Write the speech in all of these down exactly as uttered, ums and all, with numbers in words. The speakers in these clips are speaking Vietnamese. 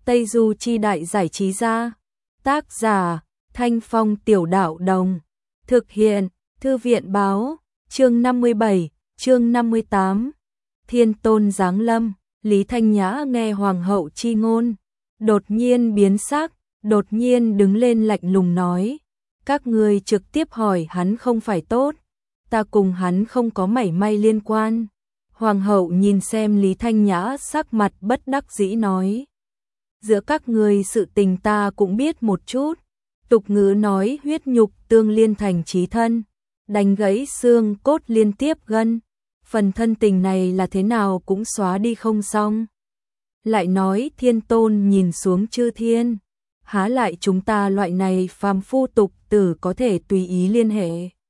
Tây Du Chi Đại Giải Trí Gia. Tác giả Thanh Phong Tiểu Đạo Đồng. Thực hiện Thư viện Báo. Chương năm mươi bảy, chương năm mươi tám. Thiên Tôn giáng lâm. Lý Thanh Nhã nghe hoàng hậu chi ngôn, đột nhiên biến sắc, đột nhiên đứng lên lạnh lùng nói: các ngươi trực tiếp hỏi hắn không phải tốt, ta cùng hắn không có mảy may liên quan. Hoàng hậu nhìn xem Lý Thanh Nhã, sắc mặt bất đắc dĩ nói: giữa các ngươi sự tình ta cũng biết một chút. Tục ngữ nói huyết nhục tương liên thành chí thân, đánh gãy xương cốt liên tiếp gân. Phần thân tình này là thế nào cũng xóa đi không xong. Lại nói Thiên Tôn nhìn xuống chư thiên, há lại chúng ta loại này phàm phu tục tử có thể tùy ý liên hệ.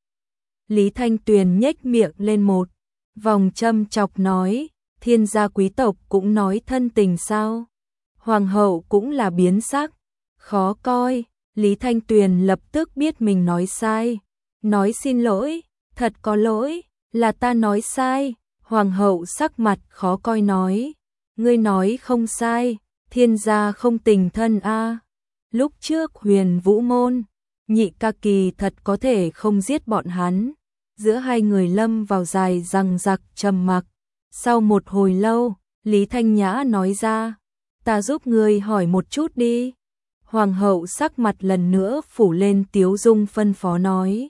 Lý Thanh Tuyền nhếch miệng lên một vòng châm chọc nói: thiên gia quý tộc cũng nói thân tình sao? Hoàng hậu cũng là biến sắc, khó coi. Lý Thanh Tuyền lập tức biết mình nói sai, nói xin lỗi, thật có lỗi, là ta nói sai. Hoàng hậu sắc mặt khó coi nói: ngươi nói không sai, thiên gia không tình thân a. Lúc trước Huyền Vũ môn, Nhị ca kỳ thật có thể không giết bọn hắn. Giữa hai người lâm vào dài dằng dặc trầm mặc. Sau một hồi lâu, Lý Thanh Nhã nói ra: ta giúp ngươi hỏi một chút đi. Hoàng hậu sắc mặt lần nữa phủ lên tiếu dung, phân phó nói: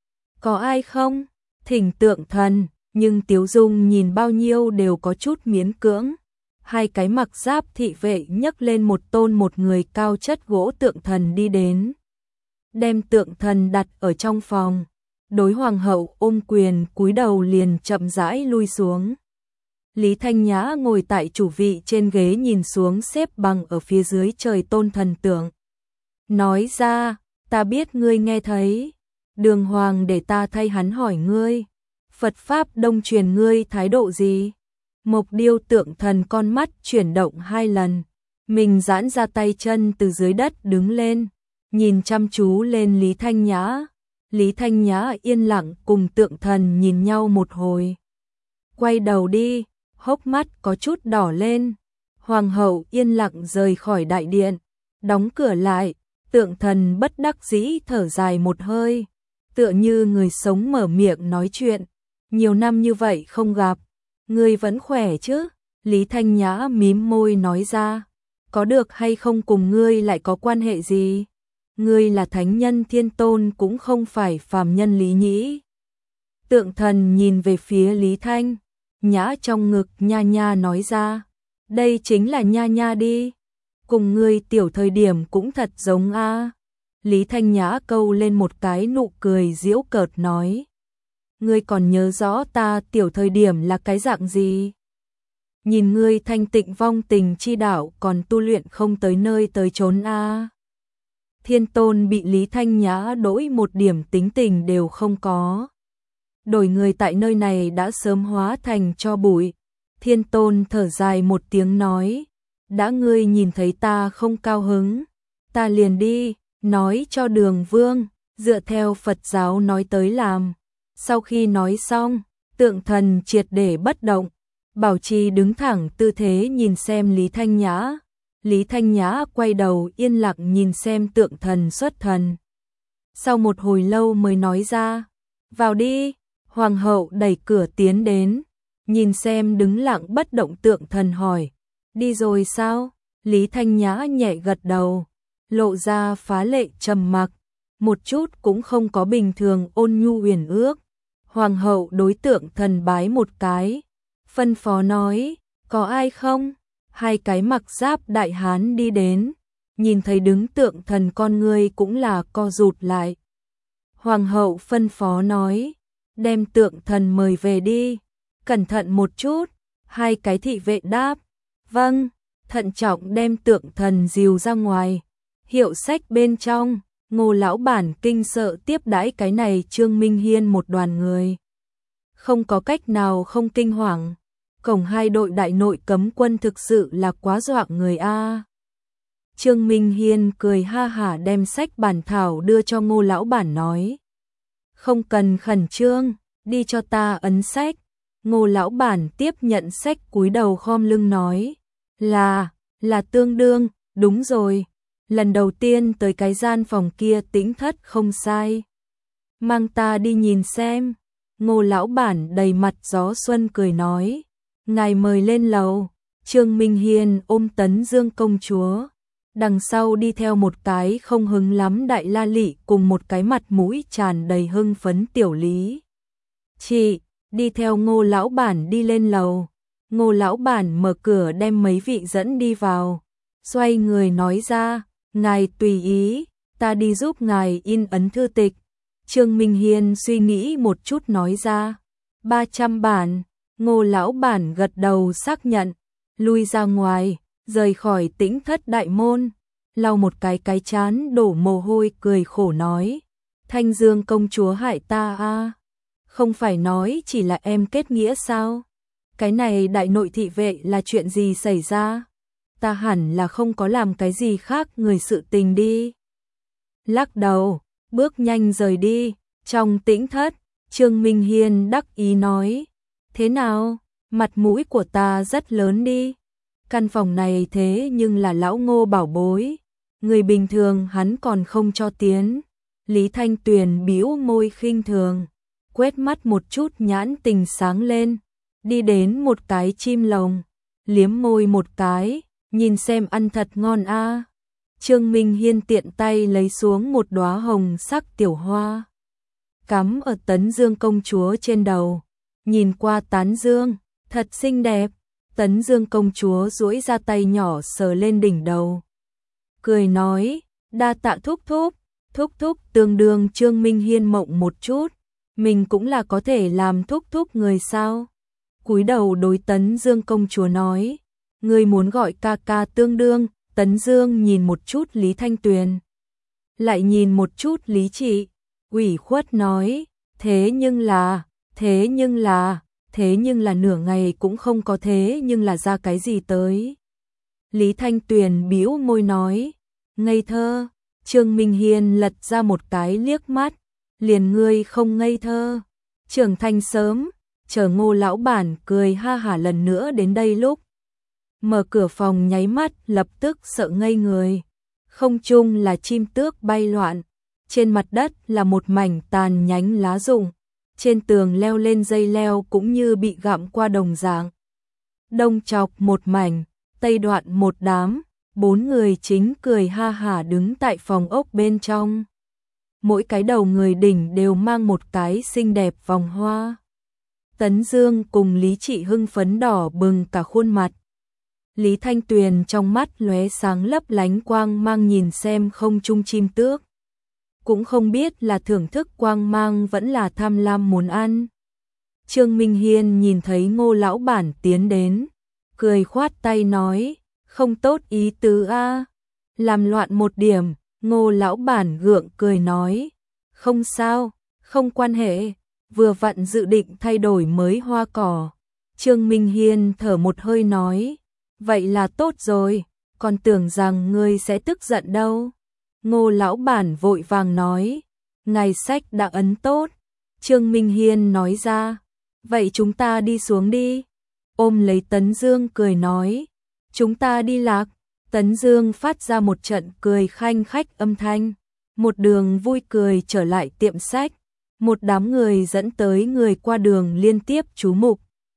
có ai không? Thỉnh Tượng Thần. Nhưng Tiếu Dung nhìn bao nhiêu đều có chút miễn cưỡng. Hai cái mặc giáp thị vệ nhấc lên một tôn một người cao chất gỗ Tượng Thần đi đến, đem Tượng Thần đặt ở trong phòng. Đối hoàng hậu ôm quyền cúi đầu liền chậm rãi lui xuống. Lý Thanh Nhã ngồi tại chủ vị trên ghế nhìn xuống xếp bằng ở phía dưới trời tôn thần tượng, nói ra: ta biết ngươi nghe thấy, đường hoàng để ta thay hắn hỏi ngươi, Phật Pháp Đông truyền ngươi thái độ gì? Mộc Điêu Tượng Thần con mắt chuyển động hai lần, mình giãn ra tay chân từ dưới đất đứng lên, nhìn chăm chú lên Lý Thanh Nhã. Lý Thanh Nhã yên lặng cùng Tượng Thần nhìn nhau một hồi, quay đầu đi, hốc mắt có chút đỏ lên. Hoàng hậu yên lặng rời khỏi đại điện, đóng cửa lại. Tượng Thần bất đắc dĩ thở dài một hơi, tựa như người sống mở miệng nói chuyện: nhiều năm như vậy không gặp, ngươi vẫn khỏe chứ? Lý Thanh Nhã mím môi nói ra: có được hay không cùng ngươi lại có quan hệ gì? Ngươi là thánh nhân Thiên Tôn cũng không phải phàm nhân Lý Nhĩ. Tượng Thần nhìn về phía Lý Thanh Nhã trong ngực nha nha nói ra: đây chính là nha nha đi, cùng ngươi tiểu thời điểm cũng thật giống a. Lý Thanh Nhã câu lên một cái nụ cười giễu cợt nói: ngươi còn nhớ rõ ta tiểu thời điểm là cái dạng gì? Nhìn ngươi thanh tịnh vong tình chi đạo còn tu luyện không tới nơi tới chốn a. Thiên Tôn bị Lý Thanh Nhã đổi một điểm tính tình đều không có. Đổi người tại nơi này đã sớm hóa thành tro bụi. Thiên Tôn thở dài một tiếng nói: đã ngươi nhìn thấy ta không cao hứng, ta liền đi, nói cho Đường Vương, dựa theo Phật giáo nói tới làm. Sau khi nói xong, Tượng Thần triệt để bất động, bảo trì đứng thẳng tư thế nhìn xem Lý Thanh Nhã. Lý Thanh Nhã quay đầu yên lặng nhìn xem Tượng Thần xuất thần. Sau một hồi lâu mới nói ra: vào đi. Hoàng hậu đẩy cửa tiến đến, nhìn xem đứng lặng bất động Tượng Thần hỏi: đi rồi sao? Lý Thanh Nhã nhẹ gật đầu, lộ ra phá lệ trầm mặc, một chút cũng không có bình thường ôn nhu huyền ước. Hoàng hậu đối Tượng Thần bái một cái, phân phó nói: có ai không? Hai cái mặc giáp đại hán đi đến, nhìn thấy đứng Tượng Thần con người cũng là co rụt lại. Hoàng hậu phân phó nói: đem Tượng Thần mời về đi, cẩn thận một chút. Hai cái thị vệ đáp: vâng. Thận trọng đem Tượng Thần dìu ra ngoài. Hiệu sách bên trong, Ngô lão bản kinh sợ tiếp đãi cái này Trương Minh Hiên một đoàn người, không có cách nào không kinh hoàng. Cổng hai đội đại nội cấm quân thực sự là quá dọa người a. Trương Minh Hiên cười ha hả đem sách bản thảo đưa cho Ngô lão bản nói: không cần khẩn trương, đi cho ta ấn sách. Ngô lão bản tiếp nhận sách cúi đầu khom lưng nói: là, là tương đương. Đúng rồi, lần đầu tiên tới cái gian phòng kia Tĩnh Thất không sai. Mang ta đi nhìn xem. Ngô lão bản đầy mặt gió xuân cười nói. Ngài mời lên lầu. Trương Minh Hiên ôm Tấn Dương công chúa. Đằng sau đi theo một cái không hứng lắm Đại La Lị cùng một cái mặt mũi tràn đầy hưng phấn Tiểu Lý. Chị, đi theo Ngô lão bản đi lên lầu. Ngô lão bản mở cửa đem mấy vị dẫn đi vào. Xoay người nói ra, ngài tùy ý, ta đi giúp ngài in ấn thư tịch. Trương Minh Hiên suy nghĩ một chút nói ra, ba trăm bản. Ngô lão bản gật đầu xác nhận, lui ra ngoài, rời khỏi Tĩnh Thất đại môn, lau một cái cái chán đổ mồ hôi cười khổ nói, Thanh Dương công chúa hại ta a, không phải nói chỉ là em kết nghĩa sao? Cái này đại nội thị vệ là chuyện gì xảy ra? Ta hẳn là không có làm cái gì khác người sự tình đi. Lắc đầu, bước nhanh rời đi, trong Tĩnh Thất, Trương Minh Hiên đắc ý nói, thế nào, mặt mũi của ta rất lớn đi. Căn phòng này thế nhưng là lão Ngô bảo bối, người bình thường hắn còn không cho tiến. Lý Thanh Tuyền bĩu môi khinh thường, quét mắt một chút nhãn tình sáng lên, đi đến một cái chim lồng, liếm môi một cái, nhìn xem ăn thật ngon a. Trương Minh Hiên tiện tay lấy xuống một đóa hồng sắc tiểu hoa, cắm ở Tấn Dương công chúa trên đầu, nhìn qua tán dương, thật xinh đẹp. Tấn Dương công chúa duỗi ra tay nhỏ sờ lên đỉnh đầu, cười nói, đa tạ thúc thúc. Thúc thúc tương đương Trương Minh Hiên mộng một chút, mình cũng là có thể làm thúc thúc người sao. Cúi đầu đối Tấn Dương công chúa nói, người muốn gọi ca ca tương đương. Tấn Dương nhìn một chút Lý Thanh Tuyền, lại nhìn một chút Lý Trị, ủy khuất nói, thế nhưng là, thế nhưng là, thế nhưng là nửa ngày cũng không có thế nhưng là ra cái gì tới. Lý Thanh Tuyền bĩu môi nói, ngây thơ. Trương Minh Hiên lật ra một cái liếc mắt, liền ngươi không ngây thơ, trưởng thành sớm. Chờ Ngô lão bản cười ha hả lần nữa đến đây lúc mở cửa phòng nháy mắt lập tức sợ ngây người. Không trung là chim tước bay loạn, trên mặt đất là một mảnh tàn nhánh lá rụng, trên tường leo lên dây leo cũng như bị gặm qua đồng dạng. Đông chọc một mảnh, tây đoạn một đám, bốn người chính cười ha hả đứng tại phòng ốc bên trong. Mỗi cái đầu người đỉnh đều mang một cái xinh đẹp vòng hoa. Tấn Dương cùng Lý Trị hưng phấn đỏ bừng cả khuôn mặt. Lý Thanh Tuyền trong mắt lóe sáng lấp lánh quang mang nhìn xem không trung chim tước. Cũng không biết là thưởng thức quang mang vẫn là tham lam muốn ăn. Trương Minh Hiên nhìn thấy Ngô lão bản tiến đến, cười khoát tay nói, không tốt ý tứ a, làm loạn một điểm. Ngô lão bản gượng cười nói, không sao, không quan hệ, vừa vặn dự định thay đổi mới hoa cỏ. Trương Minh Hiên thở một hơi nói, vậy là tốt rồi, còn tưởng rằng ngươi sẽ tức giận đâu. Ngô lão bản vội vàng nói, ngài sách đã ấn tốt. Trương Minh Hiên nói ra, vậy chúng ta đi xuống đi. Ôm lấy Tấn Dương cười nói, chúng ta đi lạc. Tấn Dương phát ra một trận cười khanh khách âm thanh, một đường vui cười trở lại tiệm sách, một đám người dẫn tới người qua đường liên tiếp chú mục.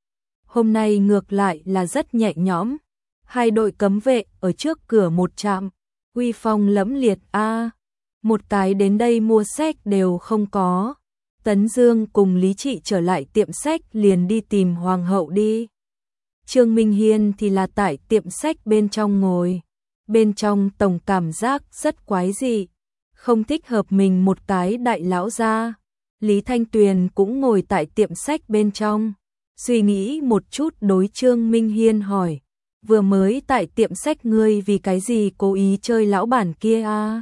Hôm nay ngược lại là rất nhẹ nhõm, hai đội cấm vệ ở trước cửa một trạm, uy phong lẫm liệt a, một cái đến đây mua sách đều không có. Tấn Dương cùng Lý Trị trở lại tiệm sách liền đi tìm hoàng hậu đi. Trương Minh Hiên thì là tại tiệm sách bên trong ngồi. Bên trong tổng cảm giác rất quái dị, không thích hợp mình một cái đại lão gia. Lý Thanh Tuyền cũng ngồi tại tiệm sách bên trong, suy nghĩ một chút đối Trương Minh Hiên hỏi, vừa mới tại tiệm sách ngươi vì cái gì cố ý chơi lão bản kia a?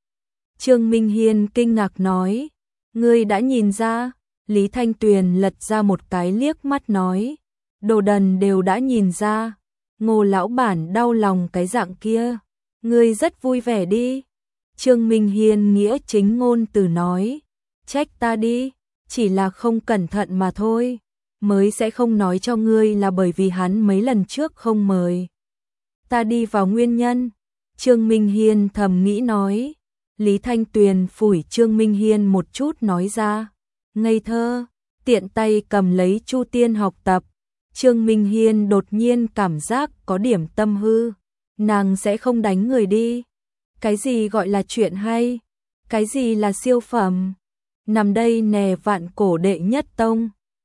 Trương Minh Hiên kinh ngạc nói, ngươi đã nhìn ra. Lý Thanh Tuyền lật ra một cái liếc mắt nói, đồ đần đều đã nhìn ra. Ngô lão bản đau lòng cái dạng kia, ngươi rất vui vẻ đi. Trương Minh Hiên nghĩa chính ngôn từ nói, trách ta đi, chỉ là không cẩn thận mà thôi, mới sẽ không nói cho ngươi là bởi vì hắn mấy lần trước không mời ta đi vào nguyên nhân. Trương Minh Hiên thầm nghĩ nói. Lý Thanh Tuyền phủi Trương Minh Hiên một chút nói ra. Ngây thơ, tiện tay cầm lấy Chu Tiên học tập. Trương Minh Hiên đột nhiên cảm giác có điểm tâm hư. Nàng sẽ không đánh người đi. Cái gì gọi là chuyện hay? Cái gì là siêu phẩm? Nằm đây nè vạn cổ đệ nhất tông.